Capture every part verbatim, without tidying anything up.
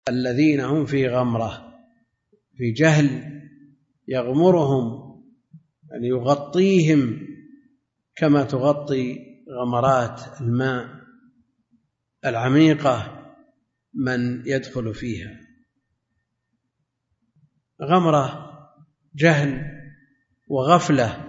الذين هم في غمرة، في جهل يغمرهم، يعني يغطيهم كما تغطي غمرات الماء العميقة من يدخل فيها. غمرة جهل وغفلة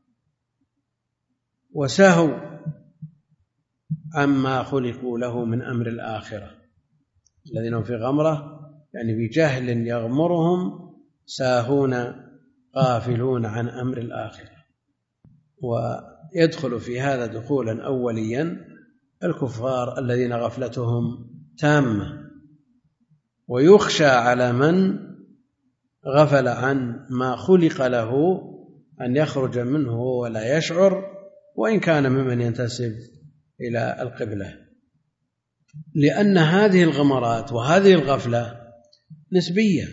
وسهو عما خلقوا له من أمر الآخرة. الذين هم في غمرة يعني بجهل يغمرهم، ساهون غافلون عن أمر الآخرة. ويدخل في هذا دخولا أوليا الكفار الذين غفلتهم تامة، ويخشى على من غفل عن ما خلق له أن يخرج منه ولا يشعر، وإن كان ممن ينتسب إلى القبلة، لأن هذه الغمرات وهذه الغفلة نسبية.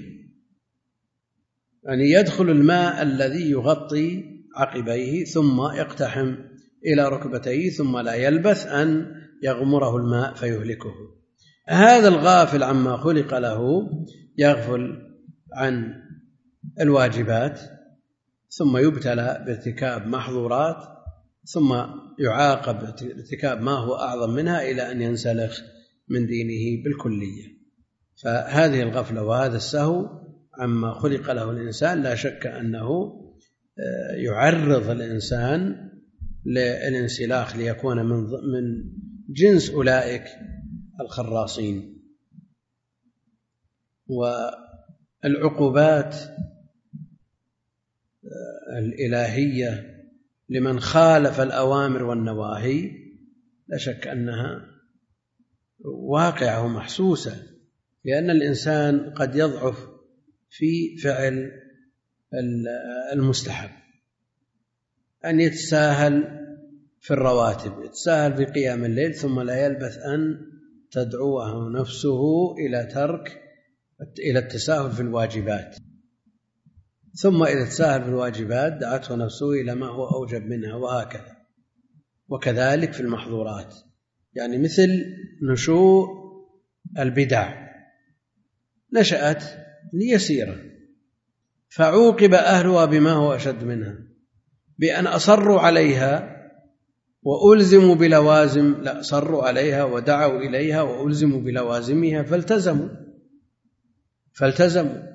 يعني يدخل الماء الذي يغطي عقبيه ثم يقتحم إلى ركبتيه ثم لا يلبث أن يغمره الماء فيهلكه. هذا الغافل عما خلق له يغفل عن الواجبات ثم يبتلى بارتكاب محظورات ثم يعاقب بارتكاب ما هو أعظم منها إلى أن ينسلخ من دينه بالكلية. فهذه الغفلة وهذا السهو عما خلق له الإنسان لا شك أنه يعرض الإنسان للانسلاخ ليكون من جنس أولئك الخراصين. والعقوبات الإلهية لمن خالف الأوامر والنواهي لا شك أنها واقعة ومحسوسة، لأن الإنسان قد يضعف في فعل المستحب، أن يتساهل في الرواتب، يتساهل في قيام الليل، ثم لا يلبث أن تدعوه نفسه إلى ترك إلى التساهل في الواجبات، ثم إذا تساهل في الواجبات دعته نفسه إلى ما هو أوجب منها، وهكذا. وكذلك في المحظورات، يعني مثل نشوء البدع نشأت ليسيرة فعوقب أهلها بما هو أشد منها، بأن أصروا عليها وألزموا بلوازم، لا أصروا عليها ودعوا إليها وألزموا بلوازمها فالتزموا فالتزموا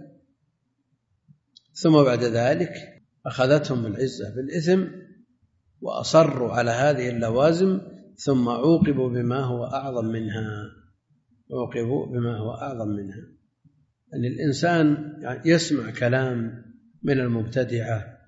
ثم بعد ذلك أخذتهم العزة بالإثم وأصروا على هذه اللوازم ثم عوقبوا بما هو أعظم منها عوقبوا بما هو أعظم منها. أن الإنسان يسمع كلام من المبتدعة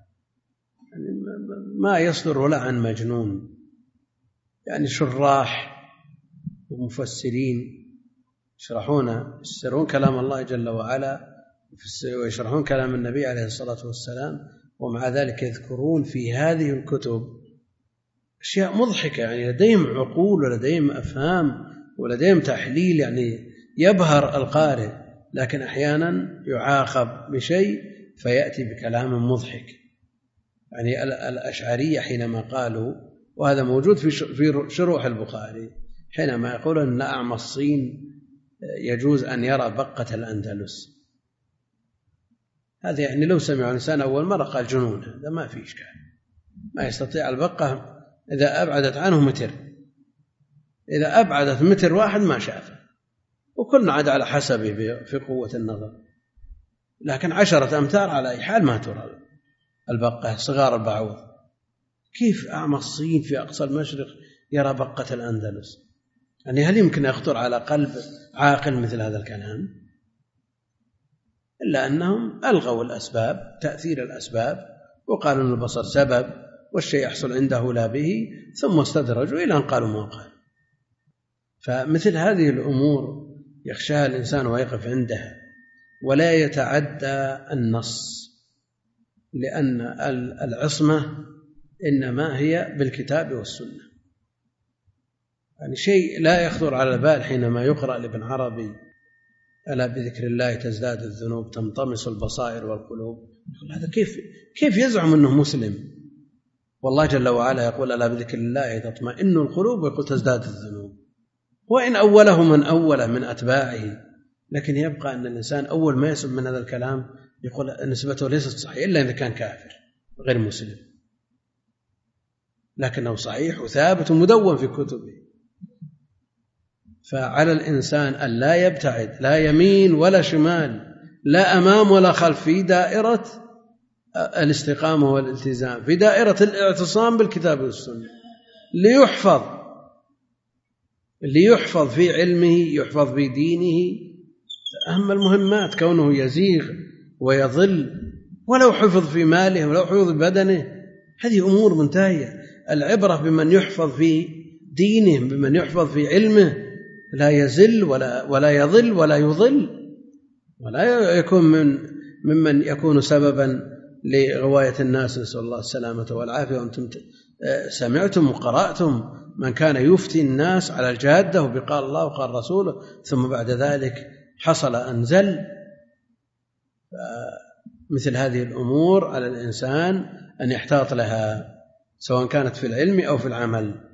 ما يصدر ولا عن مجنون، يعني شراح ومفسرين يشرحون يفسرون كلام الله جل وعلا ويشرحون كلام النبي عليه الصلاة والسلام، ومع ذلك يذكرون في هذه الكتب أشياء مضحكة، يعني لديهم عقول ولديهم أفهام ولديهم تحليل يعني يبهر القارئ، لكن أحيانا يعاقب بشيء فيأتي بكلام مضحك. يعني الأشعرية حينما قالوا، وهذا موجود في شروح البخاري، حينما يقول أن أعمى الصين يجوز أن يرى بقة الأندلس، هذا يعني لو سمع الإنسان أول مرة قال جنون، هذا ما في إشكال، ما يستطيع البقة إذا أبعدت عنه متر، إذا أبعدت متر واحد ما شافه، وكلنا عاد على حسبه في قوة النظر، لكن عشرة أمتار على أي حال ما ترى البقة، صغار البعوض. كيف أعمى الصين في أقصى المشرق يرى بقة الأندلس؟ يعني هل يمكن يخطر على قلب عاقل مثل هذا الكلام؟ إلا أنهم ألغوا الأسباب، تأثير الأسباب، وقالوا أن البصر سبب والشيء يحصل عنده لا به، ثم استدرجوا إلى أن قالوا ما قال. فمثل هذه الأمور يخشاها الإنسان ويقف عندها ولا يتعدى النص، لأن العصمة إنما هي بالكتاب والسنة. يعني شيء لا يخطر على البال حينما يقرأ لابن عربي ألا بذكر الله تزداد الذنوب تنطمس البصائر والقلوب، هذا كيف كيف يزعم أنه مسلم؟ والله جل وعلا يقول ألا بذكر الله تطمئن القلوب، ويقول تزداد الذنوب. وإن أوله من أوله من أتباعه لكن يبقى أن الإنسان أول ما يسمع من هذا الكلام يقول نسبته ليست صحيحة إلا إذا كان كافر غير مسلم، لكنه صحيح وثابت ومدون في كتبه. فعلى الإنسان أن لا يبتعد لا يمين ولا شمال، لا أمام ولا خلف، في دائرة الاستقامة والالتزام، في دائرة الاعتصام بالكتاب والسنة، ليحفظ ليحفظ في علمه، يحفظ في دينه. أهم المهمات كونه يزيغ ويضل، ولو حفظ في ماله ولو حفظ في بدنه، هذه أمور منتهية. العبرة بمن يحفظ في دينه، بمن يحفظ في علمه، لا يزل ولا ولا يضل ولا يضل، ولا يكون من ممن يكون سببا لغواية الناس، نسأل الله السلامة والعافية. وأنتم سمعتم وقرأتم من كان يفتي الناس على الجادة وبقال الله وقال رسوله، ثم بعد ذلك حصل أنزل. مثل هذه الأمور على الإنسان أن يحتاط لها، سواء كانت في العلم أو في العمل.